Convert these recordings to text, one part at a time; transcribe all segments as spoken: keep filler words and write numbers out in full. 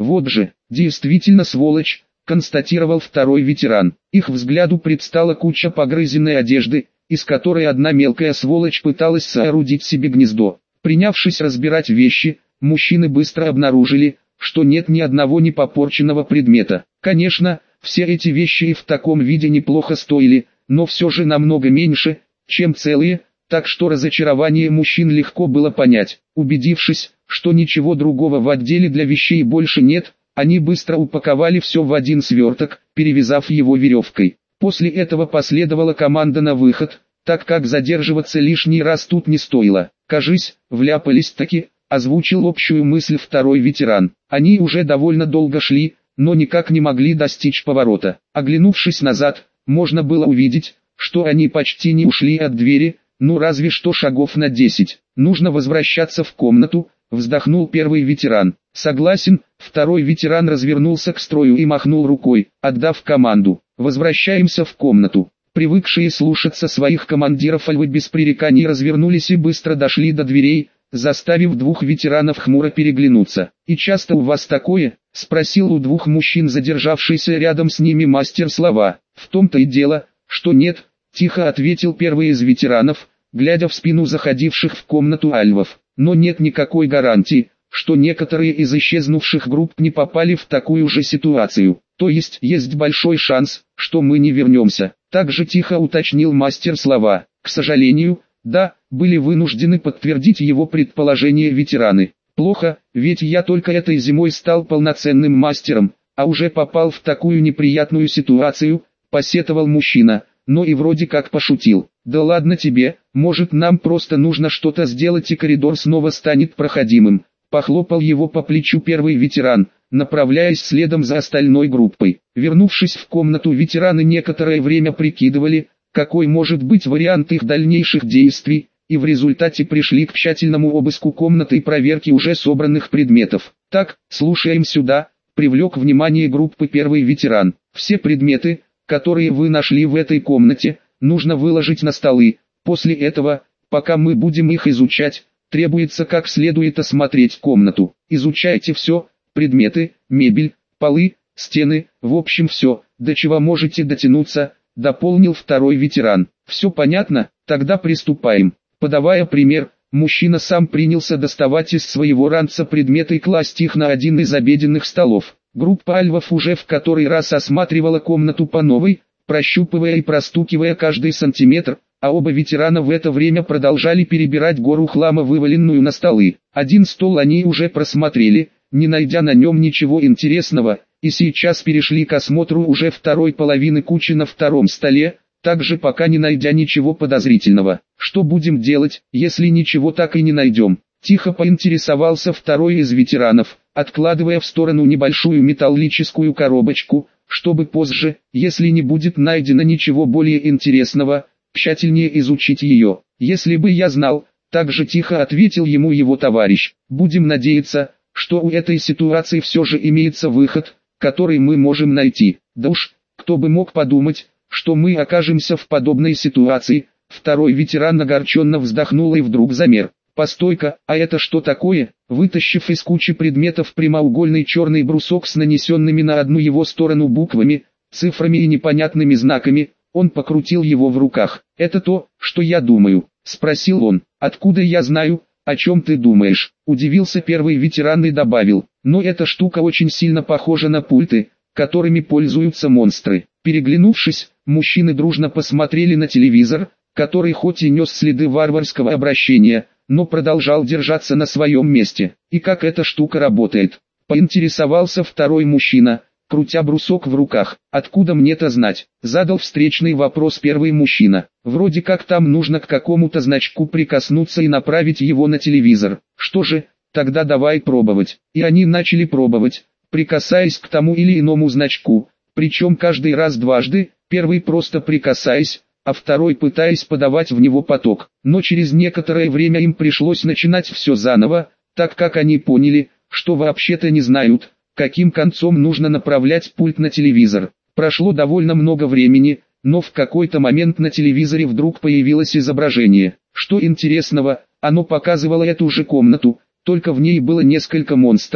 Вот же, действительно сволочь, констатировал второй ветеран. Их взгляду предстала куча погрызенной одежды, из которой одна мелкая сволочь пыталась соорудить себе гнездо. Принявшись разбирать вещи, мужчины быстро обнаружили, что нет ни одного непопорченного предмета. Конечно, все эти вещи и в таком виде неплохо стоили, но все же намного меньше, чем целые, так что разочарование мужчин легко было понять. Убедившись, что ничего другого в отделе для вещей больше нет, они быстро упаковали все в один сверток, перевязав его веревкой. После этого последовала команда на выход, так как задерживаться лишний раз тут не стоило. «Кажись, вляпались-таки», — озвучил общую мысль второй ветеран. Они уже довольно долго шли, но никак не могли достичь поворота. Оглянувшись назад, можно было увидеть, что они почти не ушли от двери, ну разве что шагов на десять. «Нужно возвращаться в комнату», — вздохнул первый ветеран. «Согласен», — второй ветеран развернулся к строю и махнул рукой, отдав команду. «Возвращаемся в комнату». Привыкшие слушаться своих командиров альвы без пререканий развернулись и быстро дошли до дверей, заставив двух ветеранов хмуро переглянуться. «И часто у вас такое?» — спросил у двух мужчин задержавшийся рядом с ними мастер слова. «В том-то и дело, что нет», — тихо ответил первый из ветеранов, глядя в спину заходивших в комнату альвов. «Но нет никакой гарантии, что некоторые из исчезнувших групп не попали в такую же ситуацию. То есть есть большой шанс, что мы не вернемся», — также тихо уточнил мастер слова. «К сожалению, да», были вынуждены подтвердить его предположение ветераны. «Плохо, ведь я только этой зимой стал полноценным мастером, а уже попал в такую неприятную ситуацию», — посетовал мужчина, но и вроде как пошутил. «Да ладно тебе, может нам просто нужно что-то сделать и коридор снова станет проходимым», — похлопал его по плечу первый ветеран, направляясь следом за остальной группой. Вернувшись в комнату, ветераны некоторое время прикидывали, какой может быть вариант их дальнейших действий, и в результате пришли к тщательному обыску комнаты и проверке уже собранных предметов. «Так, слушаем сюда», — привлек внимание группы первый ветеран. «Все предметы, которые вы нашли в этой комнате, нужно выложить на столы. После этого, пока мы будем их изучать, требуется как следует осмотреть комнату. Изучайте все, предметы, мебель, полы, стены, в общем все, до чего можете дотянуться», — дополнил второй ветеран. «Все понятно? Тогда приступаем». Подавая пример, мужчина сам принялся доставать из своего ранца предметы и класть их на один из обеденных столов. Группа альвов уже в который раз осматривала комнату по новой, прощупывая и простукивая каждый сантиметр, а оба ветерана в это время продолжали перебирать гору хлама, вываленную на столы. Один стол они уже просмотрели, не найдя на нем ничего интересного, и сейчас перешли к осмотру уже второй половины кучи на втором столе, также пока не найдя ничего подозрительного. «Что будем делать, если ничего так и не найдем?» — тихо поинтересовался второй из ветеранов, откладывая в сторону небольшую металлическую коробочку, чтобы позже, если не будет найдено ничего более интересного, тщательнее изучить ее. «Если бы я знал», — также тихо ответил ему его товарищ. «Будем надеяться, что у этой ситуации все же имеется выход, который мы можем найти. Да уж, кто бы мог подумать, что мы окажемся в подобной ситуации». Второй ветеран огорченно вздохнул и вдруг замер. «Постой-ка, а это что такое?» Вытащив из кучи предметов прямоугольный черный брусок с нанесенными на одну его сторону буквами, цифрами и непонятными знаками, он покрутил его в руках. «Это то, что я думаю?» — спросил он. «Откуда я знаю, о чем ты думаешь?» — удивился первый ветеран и добавил. «Но эта штука очень сильно похожа на пульты, которыми пользуются монстры». Переглянувшись, мужчины дружно посмотрели на телевизор, который хоть и нес следы варварского обращения, но продолжал держаться на своем месте. «И как эта штука работает?» — поинтересовался второй мужчина, крутя брусок в руках. «Откуда мне-то знать?» — задал встречный вопрос первый мужчина. «Вроде как там нужно к какому-то значку прикоснуться и направить его на телевизор». «Что же, тогда давай пробовать». И они начали пробовать, прикасаясь к тому или иному значку, причем каждый раз дважды, первый просто прикасаясь, а второй пытаясь подавать в него поток. Но через некоторое время им пришлось начинать все заново, так как они поняли, что вообще-то не знают, каким концом нужно направлять пульт на телевизор. Прошло довольно много времени, но в какой-то момент на телевизоре вдруг появилось изображение. Что интересного, оно показывало эту же комнату, только в ней было несколько монстров,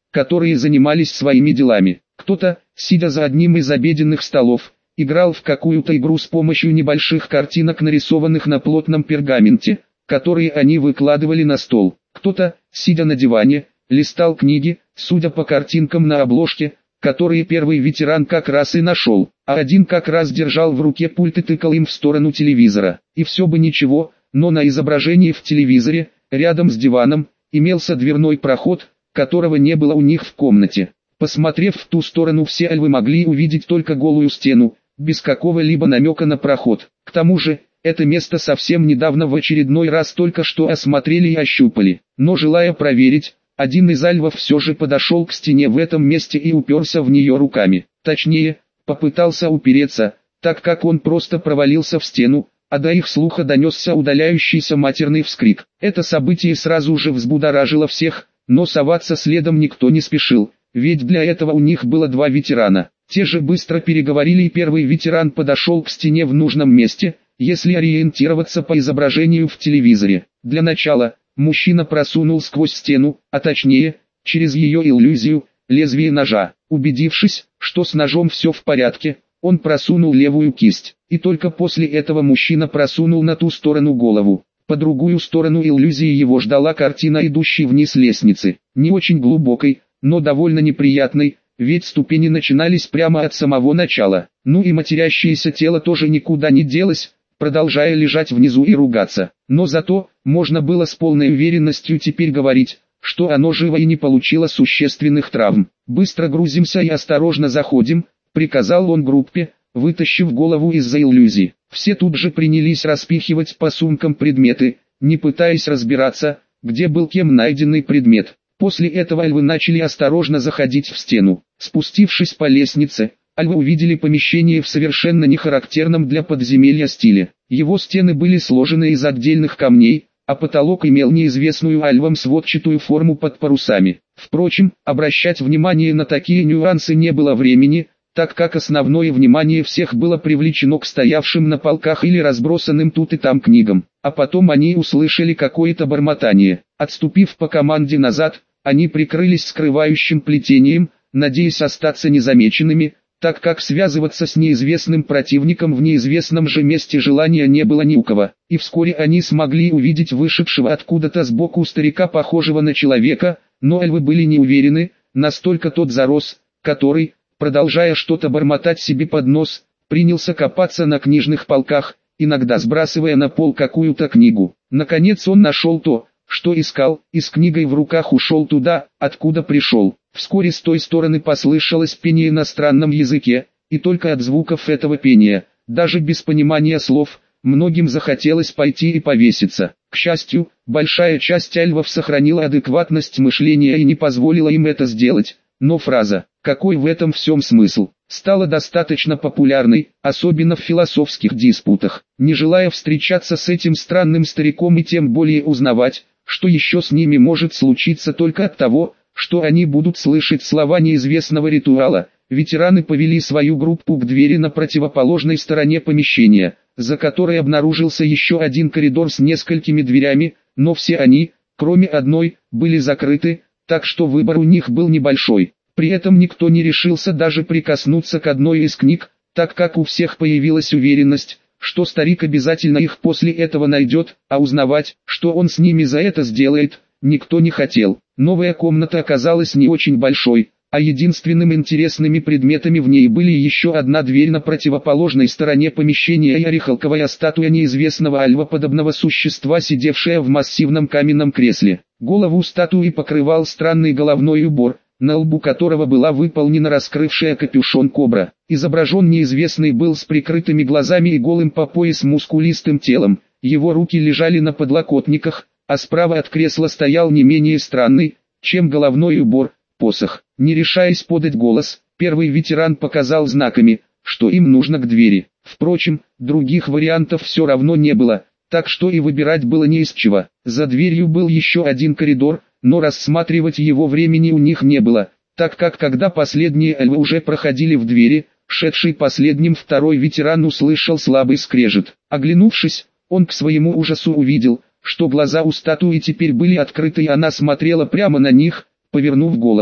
которые занимались своими делами. Кто-то, сидя за одним из обеденных столов, играл в какую-то игру с помощью небольших картинок, нарисованных на плотном пергаменте, которые они выкладывали на стол. Кто-то, сидя на диване, листал книги, судя по картинкам на обложке, которые первый ветеран как раз и нашел, а один как раз держал в руке пульт и тыкал им в сторону телевизора. И все бы ничего, но на изображении в телевизоре, рядом с диваном, имелся дверной проход, которого не было у них в комнате. Посмотрев в ту сторону, все альвы могли увидеть только голую стену, без какого-либо намека на проход. К тому же, это место совсем недавно в очередной раз только что осмотрели и ощупали. Но желая проверить, один из альвов все же подошел к стене в этом месте и уперся в нее руками. Точнее, попытался упереться, так как он просто провалился в стену, а до их слуха донесся удаляющийся матерный вскрик. Это событие сразу же взбудоражило всех, но соваться следом никто не спешил, ведь для этого у них было два ветерана. Те же быстро переговорили, и первый ветеран подошел к стене в нужном месте, если ориентироваться по изображению в телевизоре. Для начала, мужчина просунул сквозь стену, а точнее, через ее иллюзию, лезвие ножа. Убедившись, что с ножом все в порядке, он просунул левую кисть, и только после этого мужчина просунул на ту сторону голову. По другую сторону иллюзии его ждала картина, идущей вниз лестницы, не очень глубокой, но довольно неприятной, ведь ступени начинались прямо от самого начала. Ну и матерящееся тело тоже никуда не делось, продолжая лежать внизу и ругаться. Но зато, можно было с полной уверенностью теперь говорить, что оно живо и не получило существенных травм. «Быстро грузимся и осторожно заходим», — приказал он группе, вытащив голову из-за иллюзии. Все тут же принялись распихивать по сумкам предметы, не пытаясь разбираться, где был кем найденный предмет. После этого альвы начали осторожно заходить в стену. Спустившись по лестнице, альвы увидели помещение в совершенно нехарактерном для подземелья стиле. Его стены были сложены из отдельных камней, а потолок имел неизвестную альвам сводчатую форму под парусами. Впрочем, обращать внимание на такие нюансы не было времени, так как основное внимание всех было привлечено к стоявшим на полках или разбросанным тут и там книгам. А потом они услышали какое-то бормотание. Отступив по команде назад, они прикрылись скрывающим плетением, надеясь остаться незамеченными, так как связываться с неизвестным противником в неизвестном же месте желания не было ни у кого. И вскоре они смогли увидеть вышедшего откуда-то сбоку старика, похожего на человека, но альвы были не уверены, настолько тот зарос, который, продолжая что-то бормотать себе под нос, принялся копаться на книжных полках, иногда сбрасывая на пол какую-то книгу. Наконец он нашел то, что искал, и с книгой в руках ушел туда, откуда пришел. Вскоре с той стороны послышалось пение на странном языке, и только от звуков этого пения, даже без понимания слов, многим захотелось пойти и повеситься. К счастью, большая часть альвов сохранила адекватность мышления и не позволила им это сделать, но фраза «какой в этом всем смысл?» стала достаточно популярной, особенно в философских диспутах. Не желая встречаться с этим странным стариком и тем более узнавать, что еще с ними может случиться только от того, что они будут слышать слова неизвестного ритуала, ветераны повели свою группу к двери на противоположной стороне помещения, за которой обнаружился еще один коридор с несколькими дверями, но все они, кроме одной, были закрыты, так что выбор у них был небольшой. При этом никто не решился даже прикоснуться к одной из книг, так как у всех появилась уверенность, что старик обязательно их после этого найдет, а узнавать, что он с ними за это сделает, никто не хотел. Новая комната оказалась не очень большой, а единственными интересными предметами в ней были еще одна дверь на противоположной стороне помещения и орехалковая статуя неизвестного альвоподобного существа, сидевшая в массивном каменном кресле. Голову статуи покрывал странный головной убор, на лбу которого была выполнена раскрывшая капюшон кобра. Изображен неизвестный был с прикрытыми глазами и голым по пояс мускулистым телом, его руки лежали на подлокотниках, а справа от кресла стоял не менее странный, чем головной убор, посох. Не решаясь подать голос, первый ветеран показал знаками, что им нужно к двери. Впрочем, других вариантов все равно не было, так что и выбирать было не из чего. За дверью был еще один коридор, но рассматривать его времени у них не было, так как когда последние альвы уже проходили в двери, шедший последним второй ветеран услышал слабый скрежет. Оглянувшись, он к своему ужасу увидел, что глаза у статуи теперь были открыты и она смотрела прямо на них, повернув голову.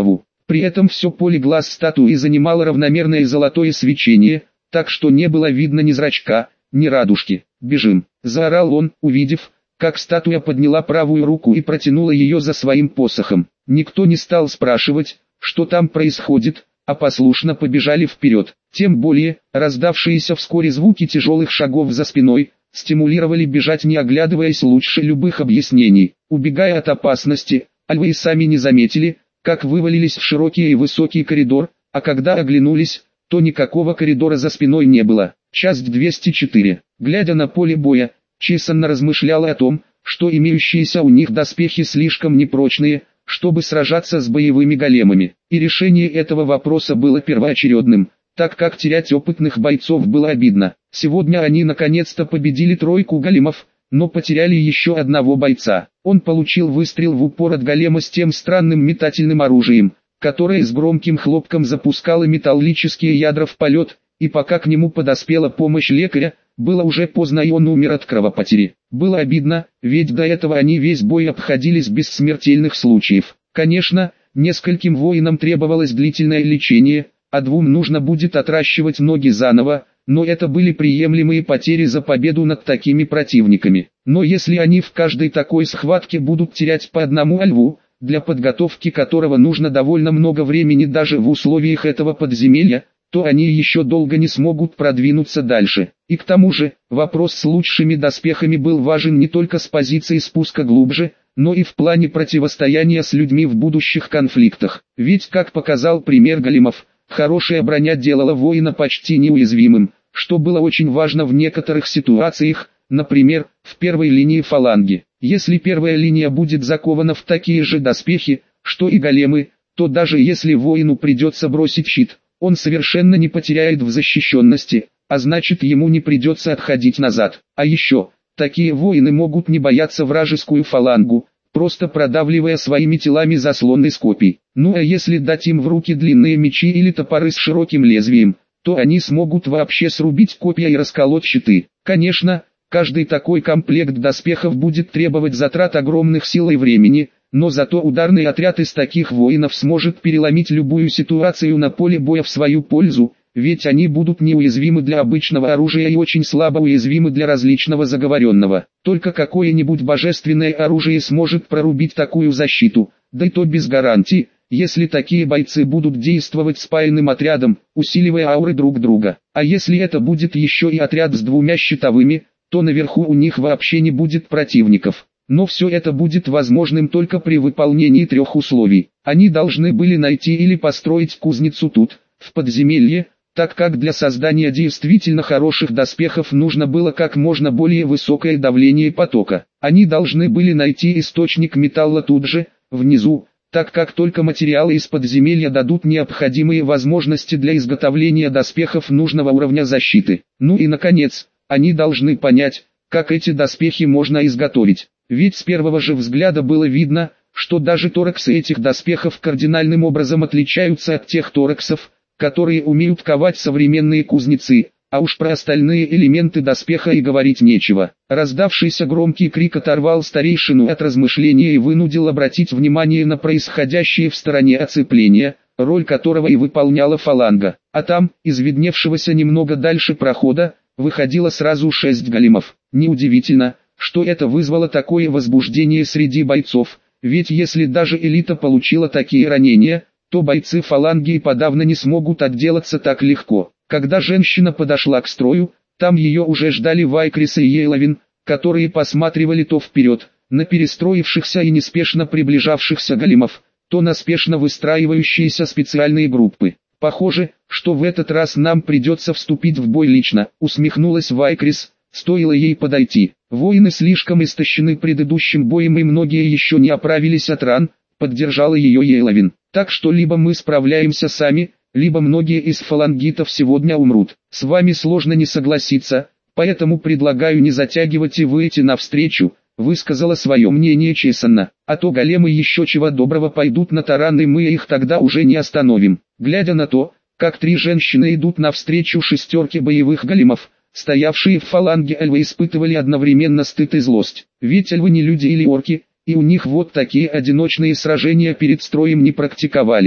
При этом все поле глаз статуи занимало равномерное золотое свечение, так что не было видно ни зрачка, ни радужки. «Бежим!» – заорал он, увидев, как статуя подняла правую руку и протянула ее за своим посохом. Никто не стал спрашивать, что там происходит, а послушно побежали вперед. Тем более, раздавшиеся вскоре звуки тяжелых шагов за спиной, стимулировали бежать не оглядываясь лучше любых объяснений. Убегая от опасности, альвы и сами не заметили, как вывалились в широкий и высокий коридор, а когда оглянулись, то никакого коридора за спиной не было. Часть двести четыре. Глядя на поле боя, Чесанна размышляла о том, что имеющиеся у них доспехи слишком непрочные, чтобы сражаться с боевыми големами. И решение этого вопроса было первоочередным, так как терять опытных бойцов было обидно. Сегодня они наконец-то победили тройку големов, но потеряли еще одного бойца. Он получил выстрел в упор от голема с тем странным метательным оружием, которое с громким хлопком запускало металлические ядра в полет, и пока к нему подоспела помощь лекаря, было уже поздно и он умер от кровопотери. Было обидно, ведь до этого они весь бой обходились без смертельных случаев. Конечно, нескольким воинам требовалось длительное лечение, а двум нужно будет отращивать ноги заново, но это были приемлемые потери за победу над такими противниками. Но если они в каждой такой схватке будут терять по одному альву, для подготовки которого нужно довольно много времени даже в условиях этого подземелья, то они еще долго не смогут продвинуться дальше. И к тому же, вопрос с лучшими доспехами был важен не только с позиции спуска глубже, но и в плане противостояния с людьми в будущих конфликтах. Ведь, как показал пример големов, хорошая броня делала воина почти неуязвимым, что было очень важно в некоторых ситуациях, например, в первой линии фаланги. Если первая линия будет закована в такие же доспехи, что и големы, то даже если воину придется бросить щит, он совершенно не потеряет в защищенности, а значит ему не придется отходить назад. А еще, такие воины могут не бояться вражескую фалангу, просто продавливая своими телами заслоны с копий. Ну а если дать им в руки длинные мечи или топоры с широким лезвием, то они смогут вообще срубить копья и расколоть щиты. Конечно, каждый такой комплект доспехов будет требовать затрат огромных сил и времени, но зато ударный отряд из таких воинов сможет переломить любую ситуацию на поле боя в свою пользу, ведь они будут неуязвимы для обычного оружия и очень слабо уязвимы для различного заговоренного. Только какое-нибудь божественное оружие сможет прорубить такую защиту, да и то без гарантии, если такие бойцы будут действовать спаянным отрядом, усиливая ауры друг друга. А если это будет еще и отряд с двумя щитовыми, то наверху у них вообще не будет противников. Но все это будет возможным только при выполнении трех условий. Они должны были найти или построить кузницу тут, в подземелье, так как для создания действительно хороших доспехов нужно было как можно более высокое давление потока. Они должны были найти источник металла тут же, внизу, так как только материалы из подземелья дадут необходимые возможности для изготовления доспехов нужного уровня защиты. Ну и наконец, они должны понять, как эти доспехи можно изготовить. Ведь с первого же взгляда было видно, что даже тораксы этих доспехов кардинальным образом отличаются от тех тораксов, которые умеют ковать современные кузнецы, а уж про остальные элементы доспеха и говорить нечего. Раздавшийся громкий крик оторвал старейшину от размышления и вынудил обратить внимание на происходящее в стороне оцепления, роль которого и выполняла фаланга. А там, из видневшегося немного дальше прохода, выходило сразу шесть големов. Неудивительно, что это вызвало такое возбуждение среди бойцов, ведь если даже элита получила такие ранения, то бойцы фаланги и подавно не смогут отделаться так легко. Когда женщина подошла к строю, там ее уже ждали Вайкрис и Ейловин, которые посматривали то вперед, на перестроившихся и неспешно приближавшихся големов, то на спешно выстраивающиеся специальные группы. «Похоже, что в этот раз нам придется вступить в бой лично», усмехнулась Вайкрис. Стоило ей подойти. Воины слишком истощены предыдущим боем и многие еще не оправились от ран, поддержала ее Ейловин. Так что либо мы справляемся сами, либо многие из фалангитов сегодня умрут. С вами сложно не согласиться, поэтому предлагаю не затягивать и выйти навстречу, высказала свое мнение Чесанна. А то големы еще чего доброго пойдут на таран и мы их тогда уже не остановим. Глядя на то, как три женщины идут навстречу шестерке боевых големов, стоявшие в фаланге альвы испытывали одновременно стыд и злость. Ведь альвы не люди или орки, и у них вот такие одиночные сражения перед строем не практиковались.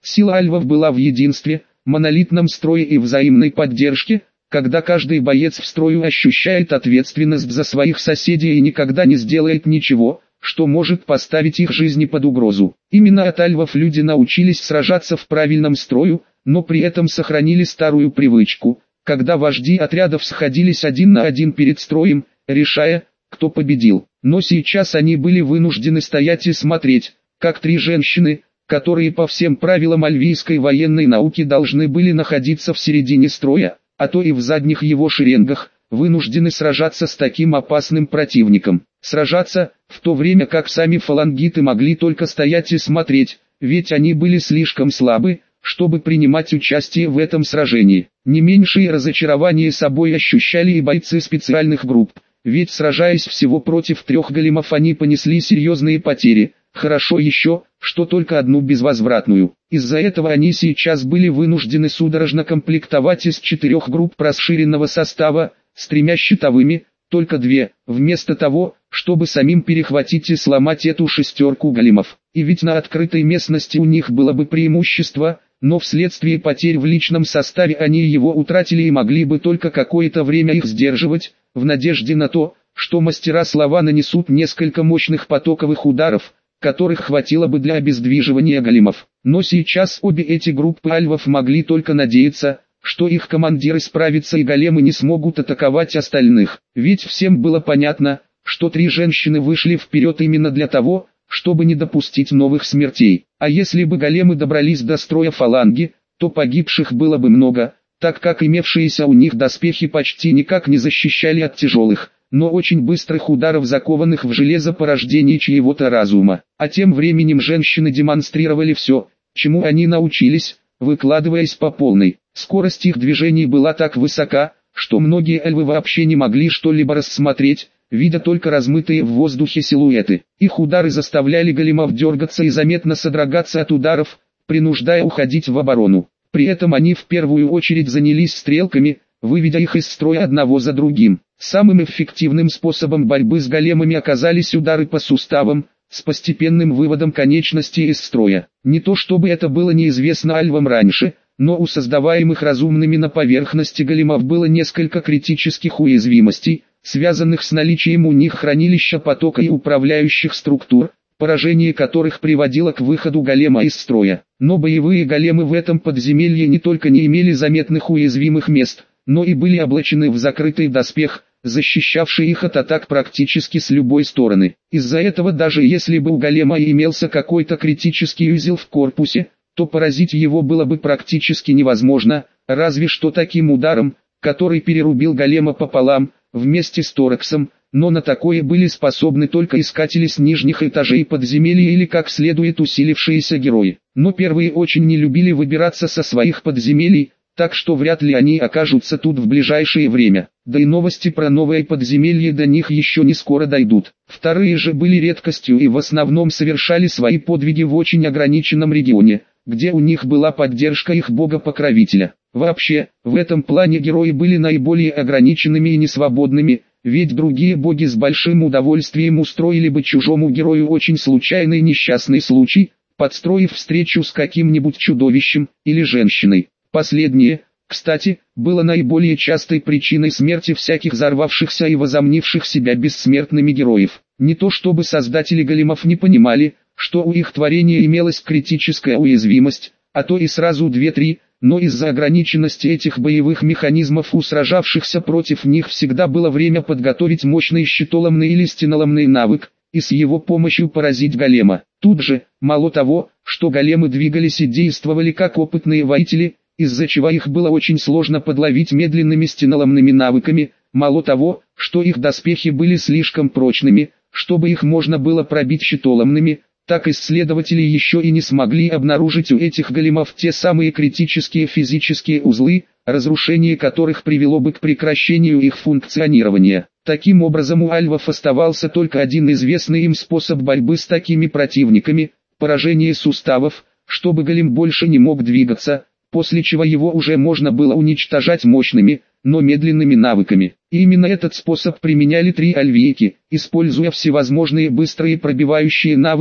Сила альвов была в единстве, монолитном строе и взаимной поддержке, когда каждый боец в строю ощущает ответственность за своих соседей и никогда не сделает ничего, что может поставить их жизни под угрозу. Именно от альвов люди научились сражаться в правильном строю, но при этом сохранили старую привычку, когда вожди отрядов сходились один на один перед строем, решая, кто победил. Но сейчас они были вынуждены стоять и смотреть, как три женщины, которые по всем правилам альвийской военной науки должны были находиться в середине строя, а то и в задних его шеренгах, вынуждены сражаться с таким опасным противником. Сражаться, в то время как сами фалангиты могли только стоять и смотреть, ведь они были слишком слабы, чтобы принимать участие в этом сражении. Не меньшее разочарование собой ощущали и бойцы специальных групп, ведь сражаясь всего против трех големов они понесли серьезные потери. Хорошо еще, что только одну безвозвратную. Из-за этого они сейчас были вынуждены судорожно комплектовать из четырех групп расширенного состава, с тремя щитовыми, только две, вместо того, чтобы самим перехватить и сломать эту шестерку големов. И ведь на открытой местности у них было бы преимущество, но вследствие потерь в личном составе они его утратили и могли бы только какое-то время их сдерживать, в надежде на то, что мастера слова нанесут несколько мощных потоковых ударов, которых хватило бы для обездвиживания големов. Но сейчас обе эти группы альвов могли только надеяться, что их командиры справятся и големы не смогут атаковать остальных. Ведь всем было понятно, что три женщины вышли вперед именно для того, чтобы не допустить новых смертей. А если бы големы добрались до строя фаланги, то погибших было бы много, так как имевшиеся у них доспехи почти никак не защищали от тяжелых, но очень быстрых ударов, закованных в железо порождений чьего-то разума. А тем временем женщины демонстрировали все, чему они научились, выкладываясь по полной. Скорость их движений была так высока, что многие эльвы вообще не могли что-либо рассмотреть, видя только размытые в воздухе силуэты. Их удары заставляли големов дергаться и заметно содрогаться от ударов, принуждая уходить в оборону. При этом они в первую очередь занялись стрелками, выведя их из строя одного за другим. Самым эффективным способом борьбы с големами оказались удары по суставам, с постепенным выводом конечностей из строя. Не то чтобы это было неизвестно альвам раньше, но у создаваемых разумными на поверхности големов было несколько критических уязвимостей, связанных с наличием у них хранилища потока и управляющих структур, поражение которых приводило к выходу голема из строя. Но боевые големы в этом подземелье не только не имели заметных уязвимых мест, но и были облачены в закрытый доспех, защищавший их от атак практически с любой стороны. Из-за этого даже если бы у голема и имелся какой-то критический узел в корпусе, то поразить его было бы практически невозможно, разве что таким ударом, который перерубил голема пополам, вместе с тораксом, но на такое были способны только искатели с нижних этажей подземелья или как следует усилившиеся герои. Но первые очень не любили выбираться со своих подземелий, так что вряд ли они окажутся тут в ближайшее время. Да и новости про новое подземелье до них еще не скоро дойдут. Вторые же были редкостью и в основном совершали свои подвиги в очень ограниченном регионе, где у них была поддержка их бога-покровителя. Вообще, в этом плане герои были наиболее ограниченными и несвободными, ведь другие боги с большим удовольствием устроили бы чужому герою очень случайный несчастный случай, подстроив встречу с каким-нибудь чудовищем или женщиной. Последнее, кстати, было наиболее частой причиной смерти всяких взорвавшихся и возомнивших себя бессмертными героев. Не то чтобы создатели големов не понимали, что у их творения имелась критическая уязвимость, а то и сразу две-три, но из-за ограниченности этих боевых механизмов у сражавшихся против них всегда было время подготовить мощный щитоломный или стеноломный навык, и с его помощью поразить голема. Тут же, мало того, что големы двигались и действовали как опытные воители, из-за чего их было очень сложно подловить медленными стеноломными навыками, мало того, что их доспехи были слишком прочными, чтобы их можно было пробить щитоломными, так исследователи еще и не смогли обнаружить у этих големов те самые критические физические узлы, разрушение которых привело бы к прекращению их функционирования. Таким образом у альвов оставался только один известный им способ борьбы с такими противниками – поражение суставов, чтобы голем больше не мог двигаться, после чего его уже можно было уничтожать мощными, но медленными навыками. И именно этот способ применяли три альвийки, используя всевозможные быстрые пробивающие навыки,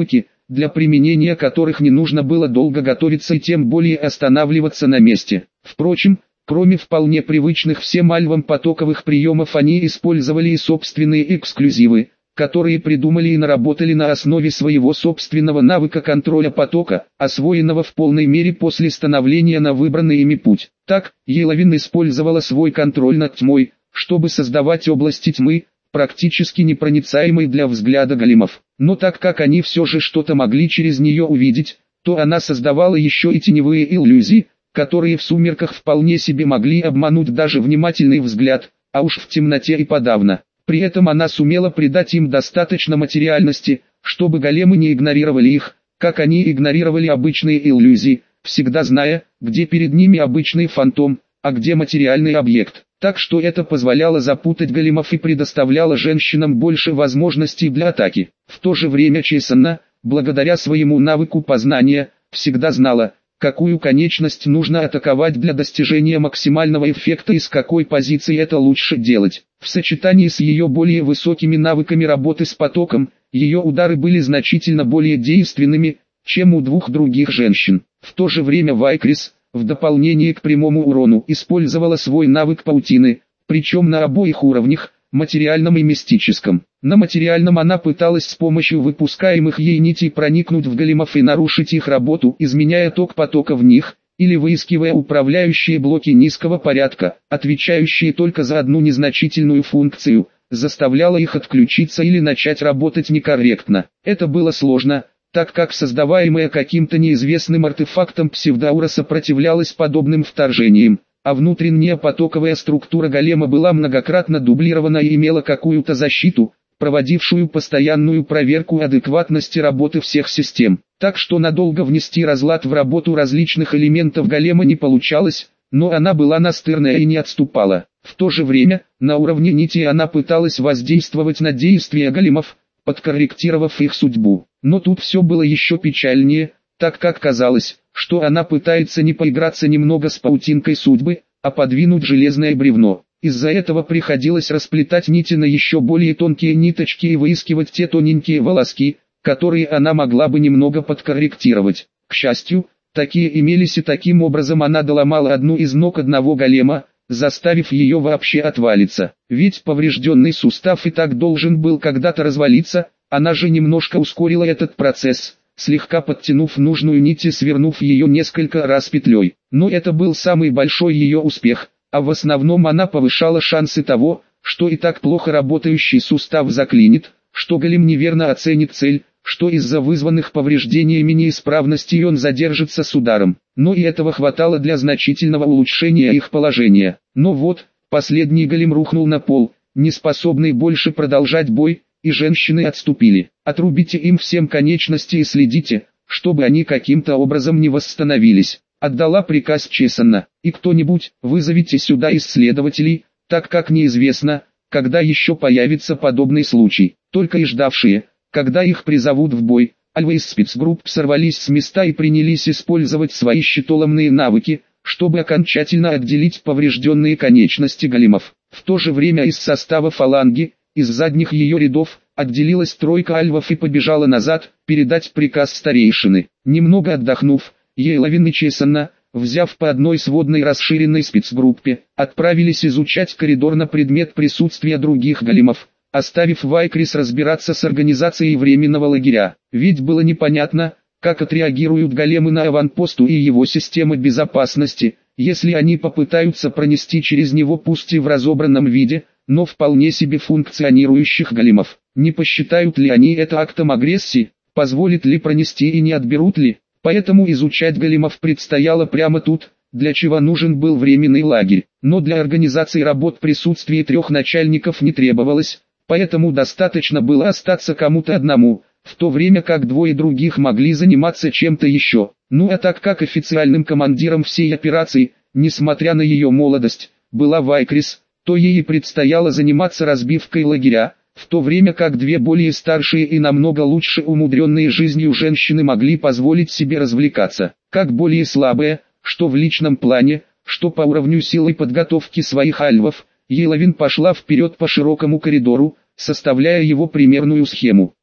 для применения которых не нужно было долго готовиться и тем более останавливаться на месте. Впрочем, кроме вполне привычных всем альвам потоковых приемов, они использовали и собственные эксклюзивы, которые придумали и наработали на основе своего собственного навыка контроля потока, освоенного в полной мере после становления на выбранный ими путь. Так, Еловин использовала свой контроль над тьмой, чтобы создавать области тьмы, практически непроницаемой для взгляда големов. Но так как они все же что-то могли через нее увидеть, то она создавала еще и теневые иллюзии, которые в сумерках вполне себе могли обмануть даже внимательный взгляд, а уж в темноте и подавно. При этом она сумела придать им достаточно материальности, чтобы големы не игнорировали их, как они игнорировали обычные иллюзии, всегда зная, где перед ними обычный фантом, а где материальный объект. Так что это позволяло запутать големов и предоставляло женщинам больше возможностей для атаки. В то же время Чесанна, благодаря своему навыку познания, всегда знала, какую конечность нужно атаковать для достижения максимального эффекта и с какой позиции это лучше делать. В сочетании с ее более высокими навыками работы с потоком, ее удары были значительно более действенными, чем у двух других женщин. В то же время Вайкрис, в дополнение к прямому урону, использовала свой навык паутины, причем на обоих уровнях, материальном и мистическом. На материальном она пыталась с помощью выпускаемых ей нитей проникнуть в големов и нарушить их работу, изменяя ток потока в них, или выискивая управляющие блоки низкого порядка, отвечающие только за одну незначительную функцию, заставляла их отключиться или начать работать некорректно. Это было сложно, так как создаваемая каким-то неизвестным артефактом псевдаура сопротивлялась подобным вторжениям, а внутренняя потоковая структура голема была многократно дублирована и имела какую-то защиту, проводившую постоянную проверку адекватности работы всех систем. Так что надолго внести разлад в работу различных элементов голема не получалось, но она была настырная и не отступала. В то же время, на уровне нити она пыталась воздействовать на действия големов, подкорректировав их судьбу. Но тут все было еще печальнее, так как казалось, что она пытается не поиграться немного с паутинкой судьбы, а подвинуть железное бревно. Из-за этого приходилось расплетать нити на еще более тонкие ниточки и выискивать те тоненькие волоски, которые она могла бы немного подкорректировать. К счастью, такие имелись, и таким образом она доломала одну из ног одного голема, заставив ее вообще отвалиться. Ведь поврежденный сустав и так должен был когда-то развалиться, она же немножко ускорила этот процесс, слегка подтянув нужную нить и свернув ее несколько раз петлей. Но это был самый большой ее успех, а в основном она повышала шансы того, что и так плохо работающий сустав заклинит, что голем неверно оценит цель, что из-за вызванных повреждениями неисправностей он задержится с ударом. Но и этого хватало для значительного улучшения их положения. Но вот, последний голем рухнул на пол, не способный больше продолжать бой, и женщины отступили. Отрубите им всем конечности и следите, чтобы они каким-то образом не восстановились. Отдала приказ Чесанна. И кто-нибудь, вызовите сюда исследователей, так как неизвестно, когда еще появится подобный случай. Только и ждавшие, когда их призовут в бой, альвы из спецгрупп сорвались с места и принялись использовать свои щитоломные навыки, чтобы окончательно отделить поврежденные конечности големов. В то же время из состава фаланги, из задних ее рядов, отделилась тройка альвов и побежала назад, передать приказ старейшины. Немного отдохнув, Еловин и Чесанна, взяв по одной сводной расширенной спецгруппе, отправились изучать коридор на предмет присутствия других големов, оставив Вайкрис разбираться с организацией временного лагеря. Ведь было непонятно, как отреагируют големы на аванпосту и его системы безопасности, если они попытаются пронести через него пусть и в разобранном виде, но вполне себе функционирующих големов. Не посчитают ли они это актом агрессии, позволит ли пронести и не отберут ли? Поэтому изучать големов предстояло прямо тут, для чего нужен был временный лагерь. Но для организации работ присутствие трех начальников не требовалось, поэтому достаточно было остаться кому-то одному, в то время как двое других могли заниматься чем-то еще. Ну а так как официальным командиром всей операции, несмотря на ее молодость, была Вайкрис, то ей предстояло заниматься разбивкой лагеря, в то время как две более старшие и намного лучше умудренные жизнью женщины могли позволить себе развлекаться. Как более слабые, что в личном плане, что по уровню силы подготовки своих альвов, Еловин пошла вперед по широкому коридору, составляя его примерную схему.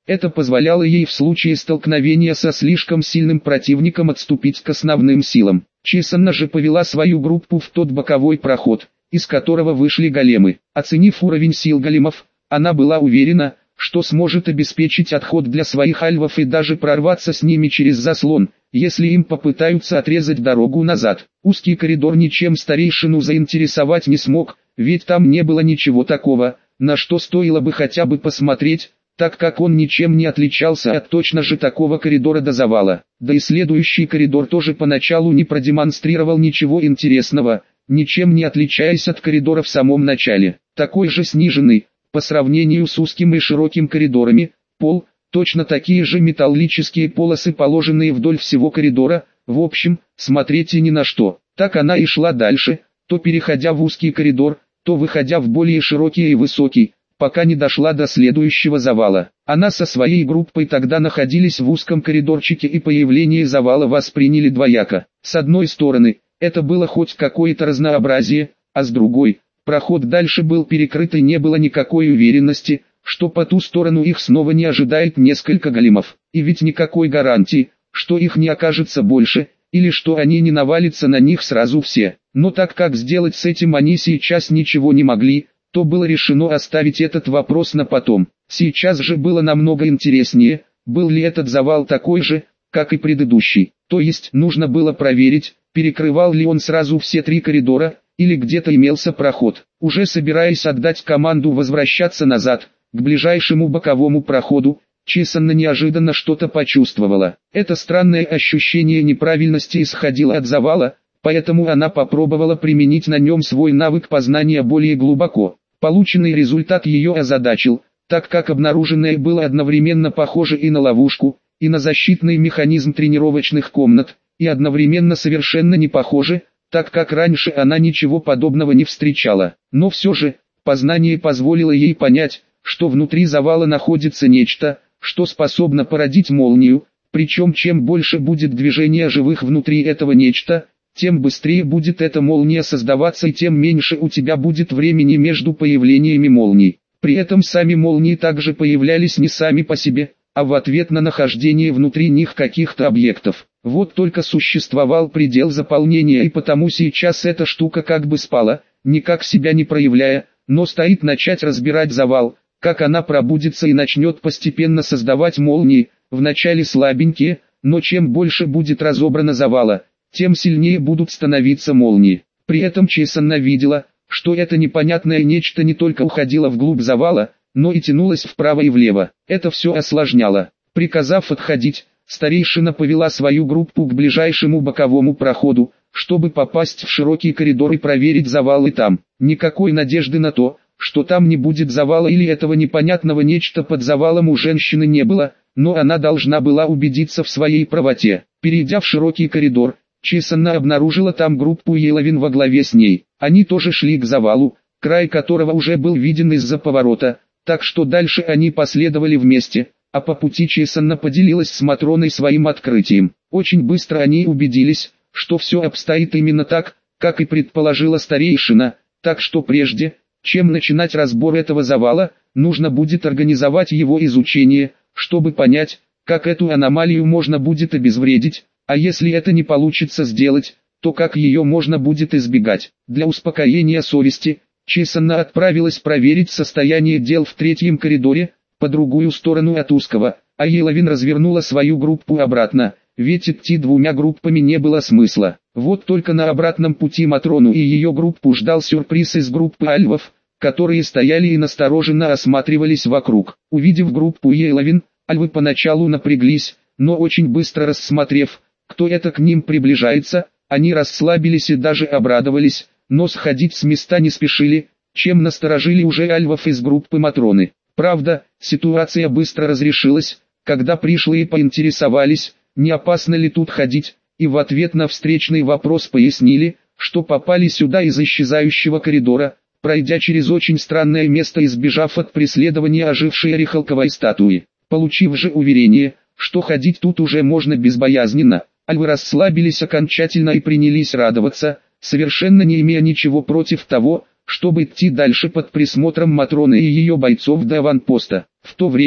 Это позволяло ей в случае столкновения со слишком сильным противником отступить к основным силам. Чесанна же повела свою группу в тот боковой проход, из которого вышли големы. Оценив уровень сил големов, она была уверена, что сможет обеспечить отход для своих альвов и даже прорваться с ними через заслон, если им попытаются отрезать дорогу назад. Узкий коридор ничем старейшину заинтересовать не смог, ведь там не было ничего такого, на что стоило бы хотя бы посмотреть, так как он ничем не отличался от точно же такого коридора до завала. Да и следующий коридор тоже поначалу не продемонстрировал ничего интересного, ничем не отличаясь от коридора в самом начале. Такой же сниженный, по сравнению с узким и широким коридорами, пол, точно такие же металлические полосы, положенные вдоль всего коридора, в общем, смотреть и ни на что. Так она и шла дальше, то переходя в узкий коридор, то выходя в более широкий и высокий, пока не дошла до следующего завала. Она со своей группой тогда находились в узком коридорчике и появление завала восприняли двояко. С одной стороны, это было хоть какое-то разнообразие, а с другой, проход дальше был перекрыт и не было никакой уверенности, что по ту сторону их снова не ожидает несколько големов. И ведь никакой гарантии, что их не окажется больше, или что они не навалятся на них сразу все. Но так как сделать с этим они сейчас ничего не могли, то было решено оставить этот вопрос на потом. Сейчас же было намного интереснее, был ли этот завал такой же, как и предыдущий. То есть нужно было проверить, перекрывал ли он сразу все три коридора, или где-то имелся проход. Уже собираясь отдать команду возвращаться назад, к ближайшему боковому проходу, Чесанна неожиданно что-то почувствовала. Это странное ощущение неправильности исходило от завала, поэтому она попробовала применить на нем свой навык познания более глубоко. Полученный результат ее озадачил, так как обнаруженное было одновременно похоже и на ловушку, и на защитный механизм тренировочных комнат, и одновременно совершенно не похоже, так как раньше она ничего подобного не встречала. Но все же, познание позволило ей понять, что внутри завала находится нечто, что способно породить молнию, причем чем больше будет движения живых внутри этого нечто, тем быстрее будет эта молния создаваться и тем меньше у тебя будет времени между появлениями молний. При этом сами молнии также появлялись не сами по себе, а в ответ на нахождение внутри них каких-то объектов. Вот только существовал предел заполнения, и потому сейчас эта штука как бы спала, никак себя не проявляя, но стоит начать разбирать завал, как она пробудится и начнет постепенно создавать молнии, вначале слабенькие, но чем больше будет разобрано завала, тем сильнее будут становиться молнии. При этом Чесанна видела, что это непонятное нечто не только уходило вглубь завала, но и тянулось вправо и влево. Это все осложняло. Приказав отходить, старейшина повела свою группу к ближайшему боковому проходу, чтобы попасть в широкий коридор и проверить завалы там. Никакой надежды на то, что там не будет завала или этого непонятного нечто под завалом у женщины не было, но она должна была убедиться в своей правоте. Перейдя в широкий коридор, Чесанна обнаружила там группу Еловин во главе с ней. Они тоже шли к завалу, край которого уже был виден из-за поворота, так что дальше они последовали вместе, а по пути Чесанна поделилась с Матроной своим открытием. Очень быстро они убедились, что все обстоит именно так, как и предположила старейшина, так что прежде, чем начинать разбор этого завала, нужно будет организовать его изучение, чтобы понять, как эту аномалию можно будет обезвредить, а если это не получится сделать, то как ее можно будет избегать. Для успокоения совести, Чесанна отправилась проверить состояние дел в третьем коридоре, по другую сторону от узкого, а Еловин развернула свою группу обратно, ведь идти двумя группами не было смысла. Вот только на обратном пути Матрону и ее группу ждал сюрприз из группы альвов, которые стояли и настороженно осматривались вокруг. Увидев группу Еловин, альвы поначалу напряглись, но очень быстро рассмотрев, кто это к ним приближается, они расслабились и даже обрадовались, но сходить с места не спешили, чем насторожили уже альвов из группы Матроны. Правда, ситуация быстро разрешилась, когда пришлые поинтересовались, не опасно ли тут ходить, и в ответ на встречный вопрос пояснили, что попали сюда из исчезающего коридора, пройдя через очень странное место и сбежав от преследования ожившей орехалковой статуи. Получив же уверение, что ходить тут уже можно безбоязненно, альвы расслабились окончательно и принялись радоваться, совершенно не имея ничего против того, чтобы идти дальше под присмотром Матроны и ее бойцов до аванпоста. В то время,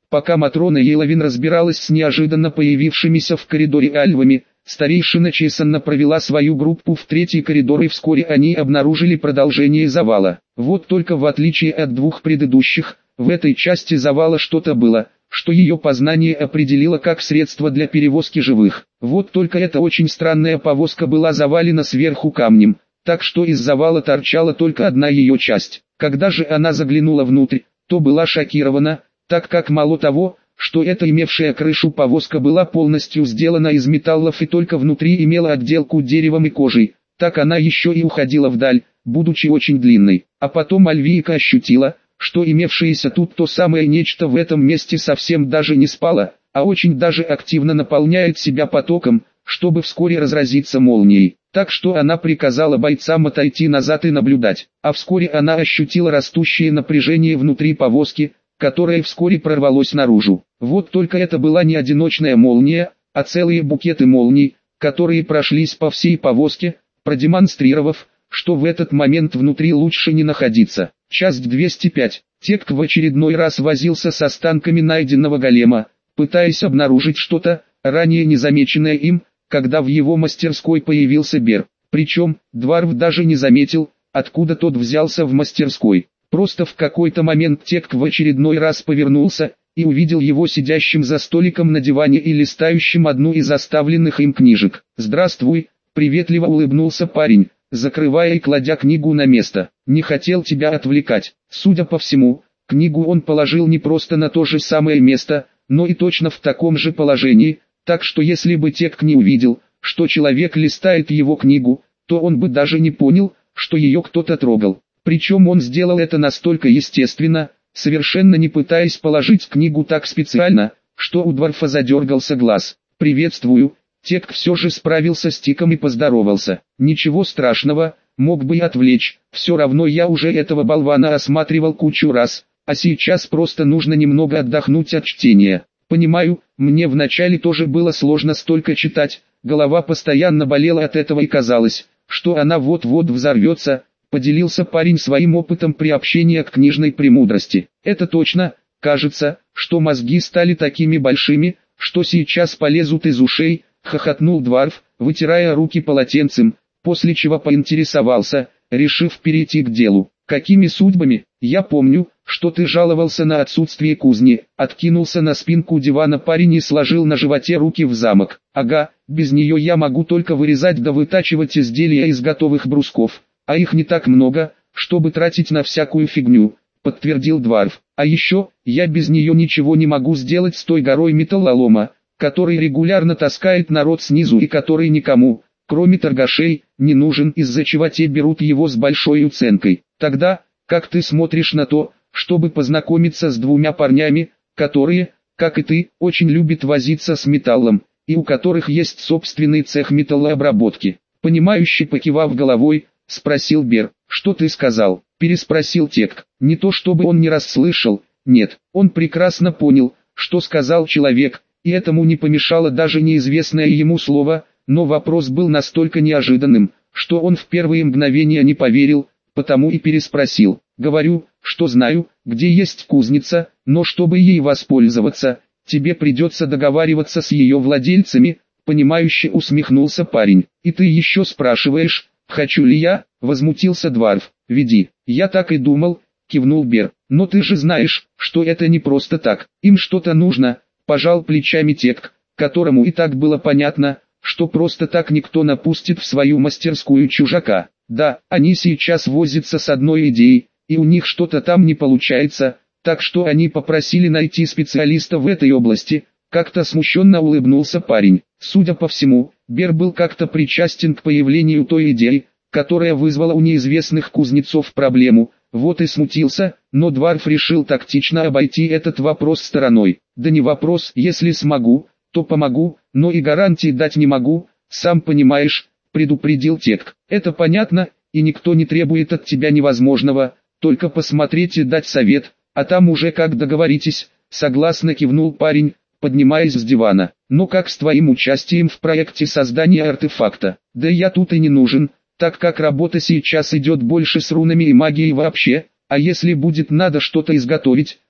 Пока Матрона Еловин разбиралась с неожиданно появившимися в коридоре альвами, старейшина Чесанна провела свою группу в третий коридор, и вскоре они обнаружили продолжение завала. Вот только в отличие от двух предыдущих, в этой части завала что-то было, что ее познание определило как средство для перевозки живых. Вот только эта очень странная повозка была завалена сверху камнем, так что из завала торчала только одна ее часть. Когда же она заглянула внутрь, то была шокирована, так как мало того, что эта имевшая крышу повозка была полностью сделана из металлов и только внутри имела отделку деревом и кожей, так она еще и уходила вдаль, будучи очень длинной. А потом Альвийка ощутила, что имевшееся тут то самое нечто в этом месте совсем даже не спало, а очень даже активно наполняет себя потоком, чтобы вскоре разразиться молнией. Так что она приказала бойцам отойти назад и наблюдать. А вскоре она ощутила растущее напряжение внутри повозки, которое вскоре прорвалось наружу. Вот только это была не одиночная молния, а целые букеты молний, которые прошлись по всей повозке, продемонстрировав, что в этот момент внутри лучше не находиться. Часть двести пять. Тек в очередной раз возился с останками найденного голема, пытаясь обнаружить что-то, ранее незамеченное им, когда в его мастерской появился Бер. Причем, Дварф даже не заметил, откуда тот взялся в мастерской. Просто в какой-то момент Тек в очередной раз повернулся и увидел его сидящим за столиком на диване и листающим одну из оставленных им книжек. «Здравствуй», — приветливо улыбнулся парень, закрывая и кладя книгу на место. «Не хотел тебя отвлекать». Судя по всему, книгу он положил не просто на то же самое место, но и точно в таком же положении, так что если бы Тек не увидел, что человек листает его книгу, то он бы даже не понял, что ее кто-то трогал. Причем он сделал это настолько естественно, совершенно не пытаясь положить книгу так специально, что у Дварфа задергался глаз. «Приветствую». Тек все же справился с Тиком и поздоровался. «Ничего страшного, мог бы и отвлечь, все равно я уже этого болвана осматривал кучу раз, а сейчас просто нужно немного отдохнуть от чтения. Понимаю, мне вначале тоже было сложно столько читать, голова постоянно болела от этого и казалось, что она вот-вот взорвется», — поделился парень своим опытом приобщения к книжной премудрости. «Это точно, кажется, что мозги стали такими большими, что сейчас полезут из ушей», — хохотнул Дварф, вытирая руки полотенцем, после чего поинтересовался, решив перейти к делу. «Какими судьбами? Я помню, что ты жаловался на отсутствие кузни». Откинулся на спинку дивана парень и сложил на животе руки в замок. «Ага, без нее я могу только вырезать да вытачивать изделия из готовых брусков, а их не так много, чтобы тратить на всякую фигню», — подтвердил Дварф. «А еще, я без нее ничего не могу сделать с той горой металлолома, который регулярно таскает народ снизу и который никому, кроме торгашей, не нужен, из-за чего те берут его с большой уценкой. Тогда, как ты смотришь на то, чтобы познакомиться с двумя парнями, которые, как и ты, очень любят возиться с металлом, и у которых есть собственный цех металлообработки?» Понимающе покивав головой, спросил Бер. «Что ты сказал?» — переспросил Тек. Не то чтобы он не расслышал, нет, он прекрасно понял, что сказал человек, и этому не помешало даже неизвестное ему слово, но вопрос был настолько неожиданным, что он в первые мгновения не поверил, потому и переспросил. «Говорю, что знаю, где есть кузница, но чтобы ей воспользоваться, тебе придется договариваться с ее владельцами», — понимающе усмехнулся парень. «И ты еще спрашиваешь, хочу ли я?» — возмутился Дварф. «Веди». «Я так и думал», — кивнул Бер. «Но ты же знаешь, что это не просто так, им что-то нужно», — пожал плечами Тек, которому и так было понятно, что просто так никто напустит в свою мастерскую чужака. Да, они сейчас возятся с одной идеей, и у них что-то там не получается, так что они попросили найти специалиста в этой области. Как-то смущенно улыбнулся парень. Судя по всему, Бер был как-то причастен к появлению той идеи, которая вызвала у неизвестных кузнецов проблему, вот и смутился, но Дварф решил тактично обойти этот вопрос стороной. «Да не вопрос, если смогу, то помогу, но и гарантий дать не могу, сам понимаешь», — предупредил Тек. «Это понятно, и никто не требует от тебя невозможного, только посмотреть и дать совет, а там уже как договоритесь», — согласно кивнул парень, поднимаясь с дивана. «Но как с твоим участием в проекте создания артефакта?» «Да я тут и не нужен, так как работа сейчас идет больше с рунами и магией вообще, а если будет надо что-то изготовить,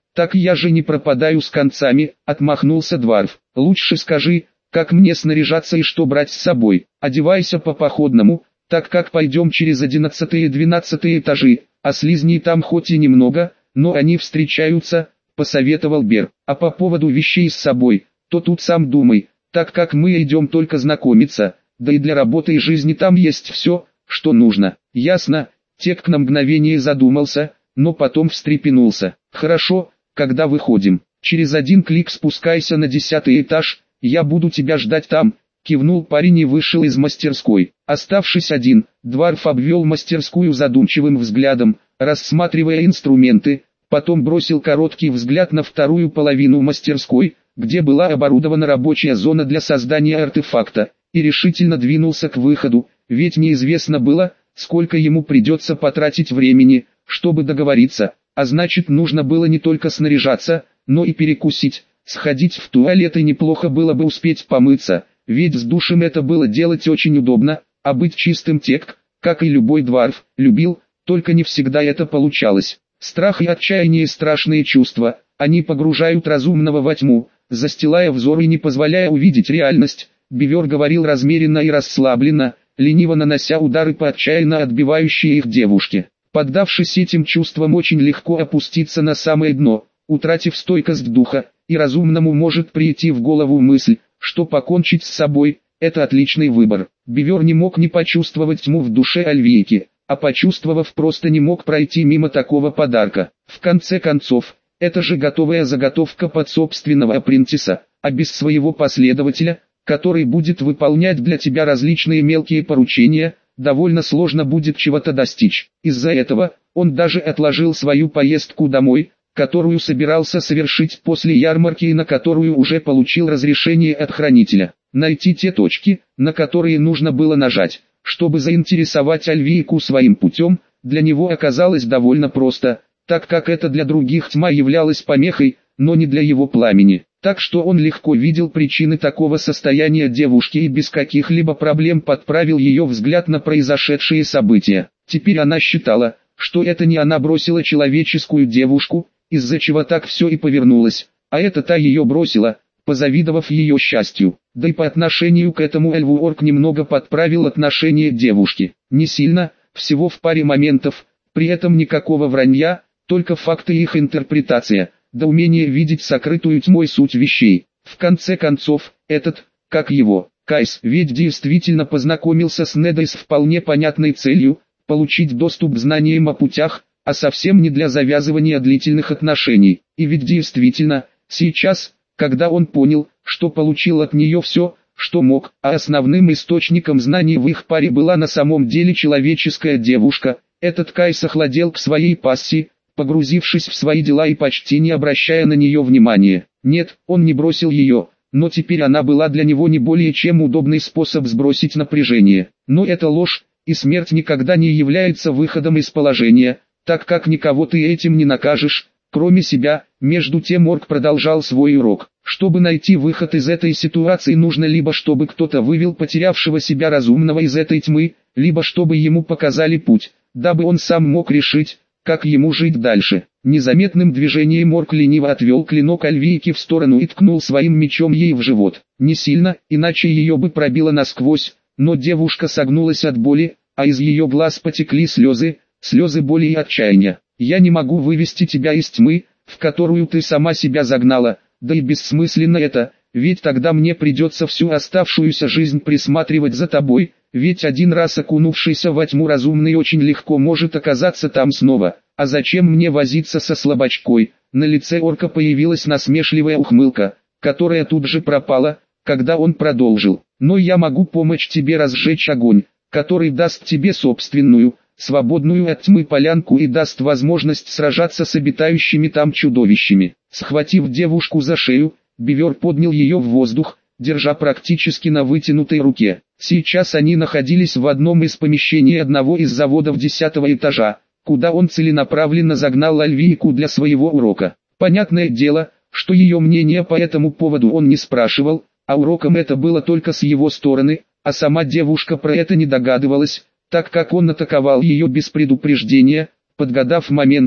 Так я же не пропадаю с концами, отмахнулся Дварф. Лучше скажи, как мне снаряжаться и что брать с собой. Одевайся по-походному, так как пойдем через одиннадцатый и двенадцатый этажи, а слизней там хоть и немного, но они встречаются, посоветовал Бер. А по поводу вещей с собой, то тут сам думай, так как мы идем только знакомиться, да и для работы и жизни там есть все, что нужно. Ясно? Тек на мгновение задумался, но потом встрепенулся. Хорошо, когда выходим? Через один клик спускайся на десятый этаж, я буду тебя ждать там. Кивнул парень и вышел из мастерской. Оставшись один, Дварф обвел мастерскую задумчивым взглядом, рассматривая инструменты, потом бросил короткий взгляд на вторую половину мастерской, где была оборудована рабочая зона для создания артефакта, и решительно двинулся к выходу, ведь неизвестно было, сколько ему придется потратить времени, чтобы договориться, а значит нужно было не только снаряжаться, но и перекусить, сходить в туалет, и неплохо было бы успеть помыться, ведь с душем это было делать очень удобно, а быть чистым Тек, как и любой Дварф, любил, только не всегда это получалось. Страх и отчаяние — страшные чувства, они погружают разумного во тьму, застилая взор и не позволяя увидеть реальность. Бивер говорил размеренно и расслабленно, лениво нанося удары по отчаянно отбивающей их девушке. Поддавшись этим чувствам, очень легко опуститься на самое дно, утратив стойкость духа, и разумному может прийти в голову мысль, что покончить с собой – это отличный выбор. Бивер не мог не почувствовать тьму в душе Альвейки, а почувствовав, просто не мог пройти мимо такого подарка. В конце концов, это же готовая заготовка под собственного апрентиса, а без своего последователя, который будет выполнять для тебя различные мелкие поручения, довольно сложно будет чего-то достичь. Из-за этого, он даже отложил свою поездку домой, которую собирался совершить после ярмарки и на которую уже получил разрешение от хранителя. Найти те точки, на которые нужно было нажать, чтобы заинтересовать Альвейку своим путем, для него оказалось довольно просто, так как это для других тьма являлась помехой, но не для его пламени. Так что он легко видел причины такого состояния девушки и без каких-либо проблем подправил ее взгляд на произошедшие события. Теперь она считала, что это не она бросила человеческую девушку, из-за чего так все и повернулось, а это та ее бросила, позавидовав ее счастью. Да и по отношению к этому эльву орк немного подправил отношение девушки. Не сильно, всего в паре моментов, при этом никакого вранья, только факты и их интерпретация, да умение видеть сокрытую тьмой суть вещей. В конце концов, этот, как его, Кайс, ведь действительно познакомился с Недой с вполне понятной целью, получить доступ к знаниям о путях, а совсем не для завязывания длительных отношений. И ведь действительно, сейчас, когда он понял, что получил от нее все, что мог, а основным источником знаний в их паре была на самом деле человеческая девушка, этот Кайс охладел к своей пассии, погрузившись в свои дела и почти не обращая на нее внимания. Нет, он не бросил ее, но теперь она была для него не более чем удобный способ сбросить напряжение. Но это ложь, и смерть никогда не является выходом из положения, так как никого ты этим не накажешь, кроме себя. Между тем орк продолжал свой урок. Чтобы найти выход из этой ситуации, нужно либо чтобы кто-то вывел потерявшего себя разумного из этой тьмы, либо чтобы ему показали путь, дабы он сам мог решить, как ему жить дальше. Незаметным движением орк лениво отвел клинок Альвейки в сторону и ткнул своим мечом ей в живот. Не сильно, иначе ее бы пробило насквозь, но девушка согнулась от боли, а из ее глаз потекли слезы, слезы боли и отчаяния. «Я не могу вывести тебя из тьмы, в которую ты сама себя загнала, да и бессмысленно это, ведь тогда мне придется всю оставшуюся жизнь присматривать за тобой, ведь один раз окунувшийся во тьму разумный очень легко может оказаться там снова. А зачем мне возиться со слабачкой?» На лице орка появилась насмешливая ухмылка, которая тут же пропала, когда он продолжил. «Но я могу помочь тебе разжечь огонь, который даст тебе собственную, свободную от тьмы полянку и даст возможность сражаться с обитающими там чудовищами». Схватив девушку за шею, Бивер поднял ее в воздух, держа практически на вытянутой руке. Сейчас они находились в одном из помещений одного из заводов десятого этажа, куда он целенаправленно загнал Альвейку для своего урока. Понятное дело, что ее мнение по этому поводу он не спрашивал, а уроком это было только с его стороны, а сама девушка про это не догадывалась, так как он атаковал ее без предупреждения, подгадав момент,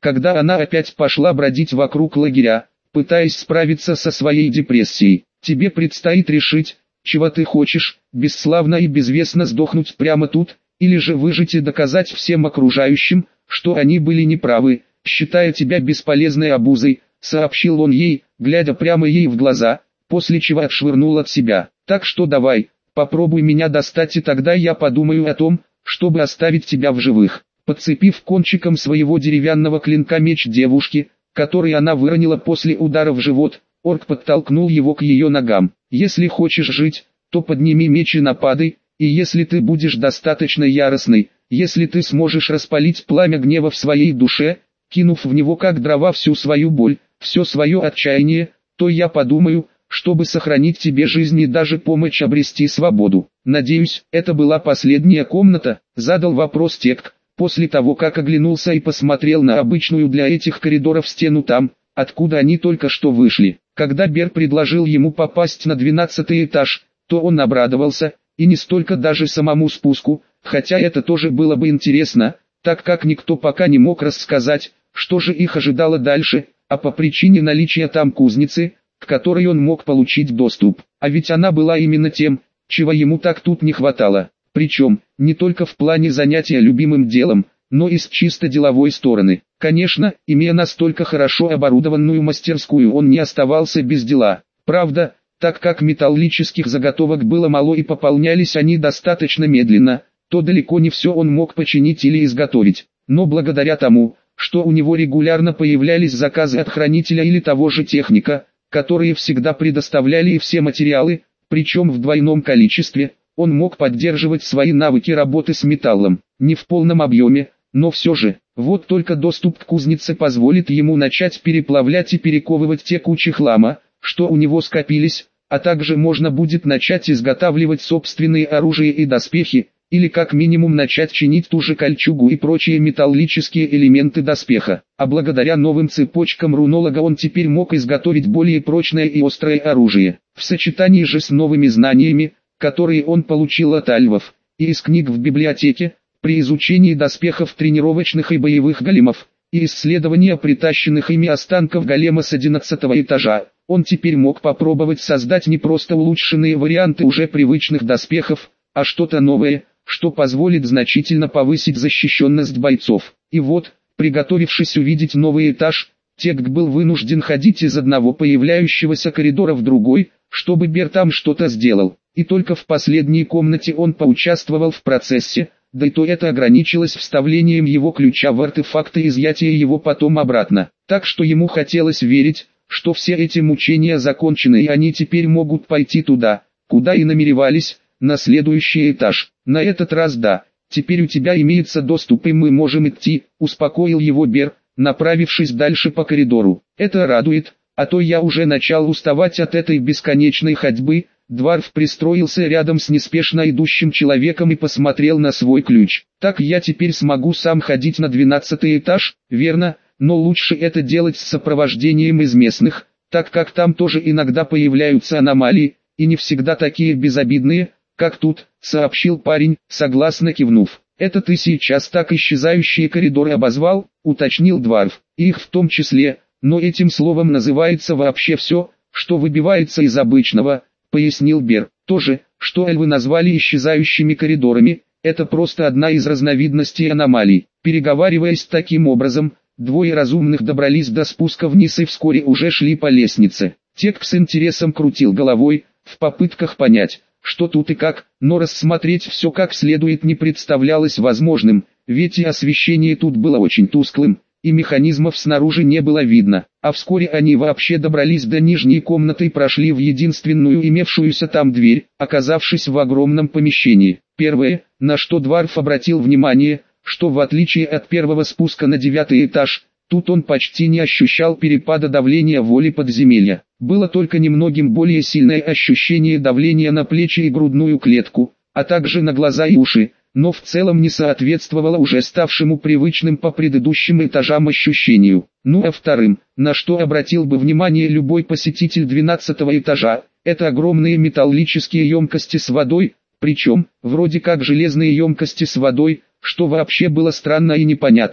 когда она опять пошла бродить вокруг лагеря, пытаясь справиться со своей депрессией. Тебе предстоит решить, чего ты хочешь, бесславно и безвестно сдохнуть прямо тут, или же выжить и доказать всем окружающим, что они были неправы, считая тебя бесполезной обузой, сообщил он ей, глядя прямо ей в глаза, после чего отшвырнул от себя. Так что давай, попробуй меня достать, и тогда я подумаю о том, чтобы оставить тебя в живых. Подцепив кончиком своего деревянного клинка меч девушки, который она выронила после удара в живот, орк подтолкнул его к ее ногам. Если хочешь жить, то подними меч и нападай, и если ты будешь достаточно яростной, если ты сможешь распалить пламя гнева в своей душе, кинув в него как дрова всю свою боль, все свое отчаяние, то я подумаю, чтобы сохранить тебе жизнь и даже помочь обрести свободу. Надеюсь, это была последняя комната, задал вопрос Тек, после того как оглянулся и посмотрел на обычную для этих коридоров стену там, откуда они только что вышли. Когда Бер предложил ему попасть на двенадцатый этаж, то он обрадовался, и не столько даже самому спуску, хотя это тоже было бы интересно, так как никто пока не мог рассказать, что же их ожидало дальше, а по причине наличия там кузницы, к которой он мог получить доступ. А ведь она была именно тем, чего ему так тут не хватало. Причем, не только в плане занятия любимым делом, но и с чисто деловой стороны. Конечно, имея настолько хорошо оборудованную мастерскую, он не оставался без дела. Правда, так как металлических заготовок было мало и пополнялись они достаточно медленно, то далеко не все он мог починить или изготовить. Но благодаря тому, что у него регулярно появлялись заказы от хранителя или того же техника, которые всегда предоставляли и все материалы, причем в двойном количестве, он мог поддерживать свои навыки работы с металлом, не в полном объеме, но все же. Вот только доступ к кузнице позволит ему начать переплавлять и перековывать те кучи хлама, что у него скопились, а также можно будет начать изготавливать собственные оружия и доспехи, или как минимум начать чинить ту же кольчугу и прочие металлические элементы доспеха. А благодаря новым цепочкам рунолога он теперь мог изготовить более прочное и острое оружие. В сочетании же с новыми знаниями, которые он получил от альвов, и из книг в библиотеке, при изучении доспехов тренировочных и боевых големов, и исследования притащенных ими останков голема с одиннадцатого этажа, он теперь мог попробовать создать не просто улучшенные варианты уже привычных доспехов, а что-то новое, что позволит значительно повысить защищенность бойцов. И вот, приготовившись увидеть новый этаж, Тек был вынужден ходить из одного появляющегося коридора в другой, чтобы Бер там что-то сделал. И только в последней комнате он поучаствовал в процессе, да и то это ограничилось вставлением его ключа в артефакт и изъятие его потом обратно. Так что ему хотелось верить, что все эти мучения закончены и они теперь могут пойти туда, куда и намеревались, на следующий этаж. На этот раз да, теперь у тебя имеется доступ и мы можем идти, успокоил его Бер, направившись дальше по коридору. Это радует, а то я уже начал уставать от этой бесконечной ходьбы. Дварф пристроился рядом с неспешно идущим человеком и посмотрел на свой ключ. Так я теперь смогу сам ходить на двенадцатый этаж, верно, но лучше это делать с сопровождением из местных, так как там тоже иногда появляются аномалии, и не всегда такие безобидные, как тут, сообщил парень, согласно кивнув. Это ты сейчас так исчезающие коридоры обозвал, уточнил Дварф. Их в том числе, но этим словом называется вообще все, что выбивается из обычного, пояснил Бер. То же, что эльвы назвали исчезающими коридорами, это просто одна из разновидностей аномалий. Переговариваясь таким образом, двое разумных добрались до спуска вниз и вскоре уже шли по лестнице. Тек с интересом крутил головой, в попытках понять, что тут и как, но рассмотреть все как следует не представлялось возможным, ведь и освещение тут было очень тусклым, и механизмов снаружи не было видно. А вскоре они вообще добрались до нижней комнаты и прошли в единственную имевшуюся там дверь, оказавшись в огромном помещении. Первое, на что Дварф обратил внимание, что в отличие от первого спуска на девятый этаж, тут он почти не ощущал перепада давления воли подземелья. Было только немногим более сильное ощущение давления на плечи и грудную клетку, а также на глаза и уши, но в целом не соответствовало уже ставшему привычным по предыдущим этажам ощущению. Ну а вторым, на что обратил бы внимание любой посетитель двенадцатого этажа, это огромные металлические емкости с водой, причем, вроде как железные емкости с водой, что вообще было странно и непонятно.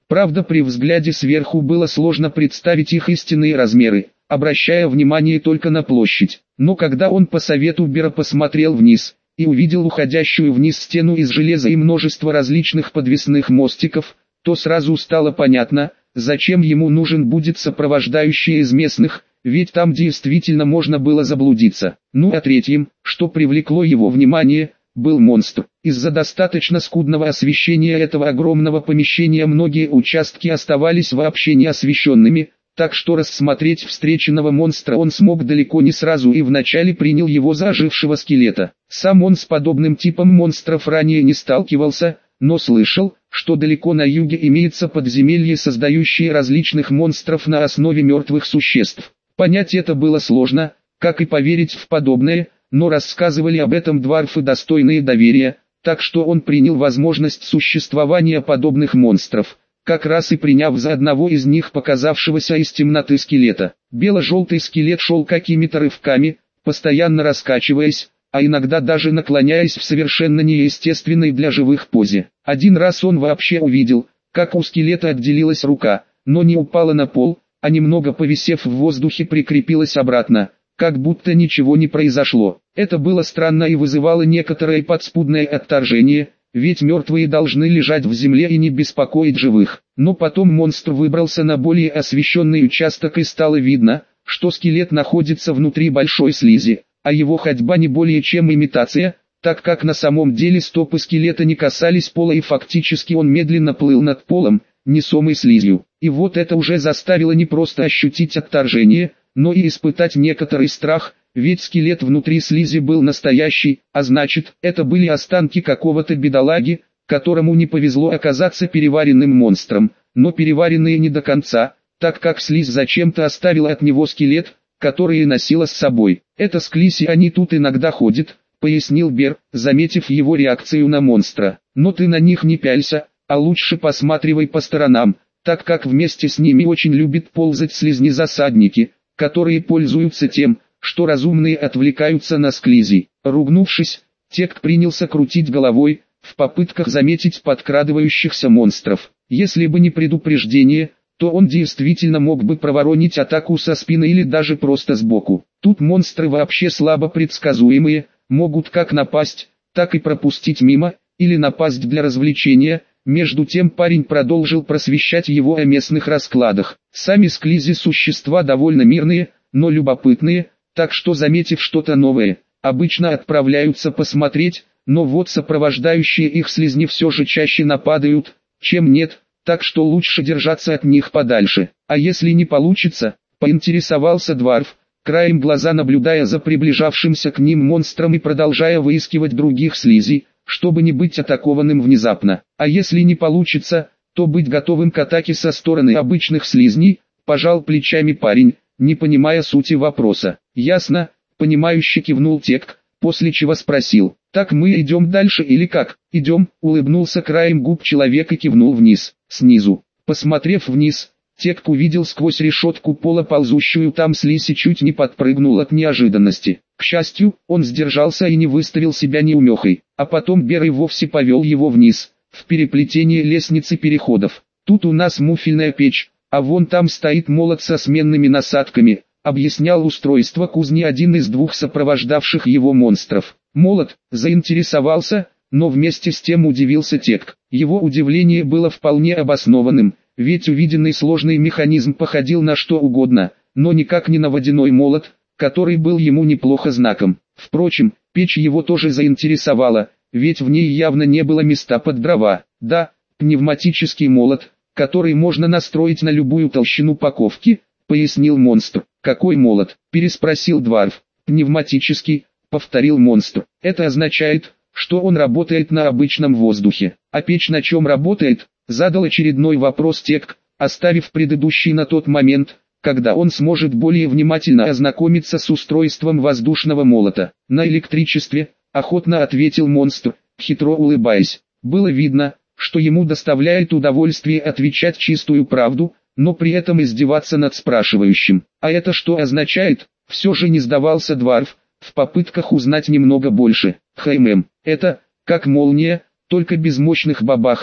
Правда, при взгляде сверху было сложно представить их истинные размеры, обращая внимание только на площадь. Но когда он по совету Бера посмотрел вниз и увидел уходящую вниз стену из железа и множество различных подвесных мостиков, то сразу стало понятно, зачем ему нужен будет сопровождающий из местных, ведь там действительно можно было заблудиться. Ну а третьим, что привлекло его внимание, был монстр. Из-за достаточно скудного освещения этого огромного помещения многие участки оставались вообще неосвещенными, так что рассмотреть встреченного монстра он смог далеко не сразу и вначале принял его за ожившего скелета. Сам он с подобным типом монстров ранее не сталкивался, но слышал, что далеко на юге имеется подземелье, создающее различных монстров на основе мертвых существ. Понять это было сложно, как и поверить в подобное, но рассказывали об этом дварфы, достойные доверия, так что он принял возможность существования подобных монстров, как раз и приняв за одного из них показавшегося из темноты скелета. Бело-желтый скелет шел какими-то рывками, постоянно раскачиваясь, а иногда даже наклоняясь в совершенно неестественной для живых позе. Один раз он вообще увидел, как у скелета отделилась рука, но не упала на пол, а немного повисев в воздухе прикрепилась обратно, как будто ничего не произошло. Это было странно и вызывало некоторое подспудное отторжение, ведь мертвые должны лежать в земле и не беспокоить живых. Но потом монстр выбрался на более освещенный участок и стало видно, что скелет находится внутри большой слизи, а его ходьба не более чем имитация, так как на самом деле стопы скелета не касались пола и фактически он медленно плыл над полом, несомый слизью. И вот это уже заставило не просто ощутить отторжение, но и испытать некоторый страх, ведь скелет внутри слизи был настоящий, а значит, это были останки какого-то бедолаги, которому не повезло оказаться переваренным монстром, но переваренные не до конца, так как слизь зачем-то оставила от него скелет, который и носила с собой. Это склизь и они тут иногда ходят, пояснил Бер, заметив его реакцию на монстра. Но ты на них не пялься, а лучше посматривай по сторонам, так как вместе с ними очень любят ползать слизни-засадники, которые пользуются тем, что разумные отвлекаются на склизи. Ругнувшись, Тек принялся крутить головой, в попытках заметить подкрадывающихся монстров. Если бы не предупреждение, то он действительно мог бы проворонить атаку со спины или даже просто сбоку. Тут монстры вообще слабо предсказуемые, могут как напасть, так и пропустить мимо, или напасть для развлечения. Между тем парень продолжил просвещать его о местных раскладах. Сами склизи существа довольно мирные, но любопытные, так что заметив что-то новое, обычно отправляются посмотреть, но вот сопровождающие их слизни все же чаще нападают, чем нет, так что лучше держаться от них подальше. А если не получится, поинтересовался дварф, краем глаза наблюдая за приближавшимся к ним монстром и продолжая выискивать других слизей, чтобы не быть атакованным внезапно. А если не получится, то быть готовым к атаке со стороны обычных слизней, пожал плечами парень, не понимая сути вопроса. Ясно, понимающе кивнул Тек, после чего спросил, так мы идем дальше или как? Идем, улыбнулся краем губ человек и кивнул вниз, снизу. Посмотрев вниз, Тек увидел сквозь решетку пола ползущую там слизь и чуть не подпрыгнул от неожиданности. К счастью, он сдержался и не выставил себя неумехой, а потом Бер и вовсе повел его вниз, в переплетение лестницы переходов. Тут у нас муфельная печь, а вон там стоит молот со сменными насадками, объяснял устройство кузни один из двух сопровождавших его монстров. Молот, заинтересовался, но вместе с тем удивился Тек. Его удивление было вполне обоснованным, ведь увиденный сложный механизм походил на что угодно, но никак не на водяной молот, который был ему неплохо знаком. Впрочем, печь его тоже заинтересовала, ведь в ней явно не было места под дрова. Да, пневматический молот, который можно настроить на любую толщину паковки, пояснил монстр. Какой молот? Переспросил дварф. Пневматический, повторил монстр. Это означает, что он работает на обычном воздухе. А печь на чем работает? Задал очередной вопрос Тек, оставив предыдущий на тот момент, когда он сможет более внимательно ознакомиться с устройством воздушного молота. На электричестве, охотно ответил монстр, хитро улыбаясь. Было видно, что ему доставляет удовольствие отвечать чистую правду, но при этом издеваться над спрашивающим. А это что означает? Все же не сдавался дварф, в попытках узнать немного больше. Хм, это, как молния, только без мощных бабахов,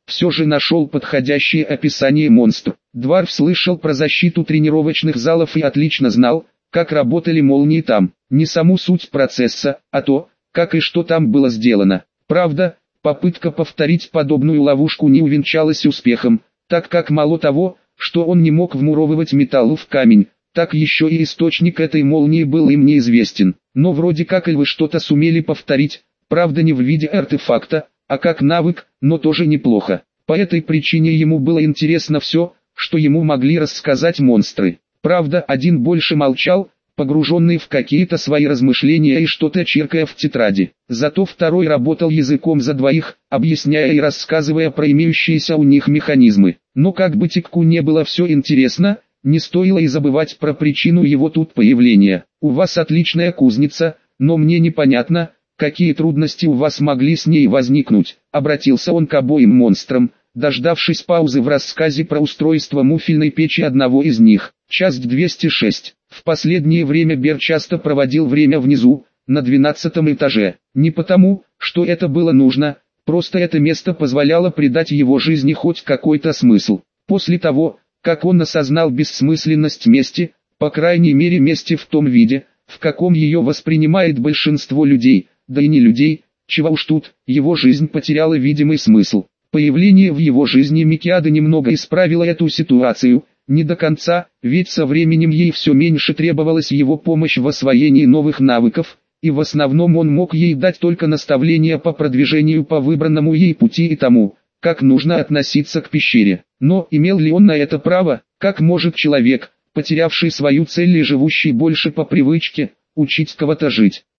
все же нашел подходящее описание монстру. Дварф слышал про защиту тренировочных залов и отлично знал, как работали молнии там. Не саму суть процесса, а то, как и что там было сделано. Правда, попытка повторить подобную ловушку не увенчалась успехом, так как мало того, что он не мог вмуровывать металл в камень, так еще и источник этой молнии был им неизвестен. Но вроде как и вы что-то сумели повторить, правда не в виде артефакта, а как навык, но тоже неплохо. По этой причине ему было интересно все, что ему могли рассказать монстры. Правда, один больше молчал, погруженный в какие-то свои размышления и что-то чиркая в тетради. Зато второй работал языком за двоих, объясняя и рассказывая про имеющиеся у них механизмы. Но как бы Тикку не было все интересно, не стоило и забывать про причину его тут появления. У вас отличная кузница, но мне непонятно, какие трудности у вас могли с ней возникнуть. Обратился он к обоим монстрам, дождавшись паузы в рассказе про устройство муфельной печи одного из них. Часть двести шесть. В последнее время Бер часто проводил время внизу, на двенадцатом этаже. Не потому, что это было нужно, просто это место позволяло придать его жизни хоть какой-то смысл. После того, как он осознал бессмысленность мести, по крайней мере мести в том виде, в каком ее воспринимает большинство людей, да и не людей, чего уж тут, его жизнь потеряла видимый смысл. Появление в его жизни Микиады немного исправило эту ситуацию, не до конца, ведь со временем ей все меньше требовалась его помощь в освоении новых навыков, и в основном он мог ей дать только наставления по продвижению по выбранному ей пути и тому, как нужно относиться к пещере. Но имел ли он на это право? Как может человек, потерявший свою цель и живущий больше по привычке, учить кого-то жить?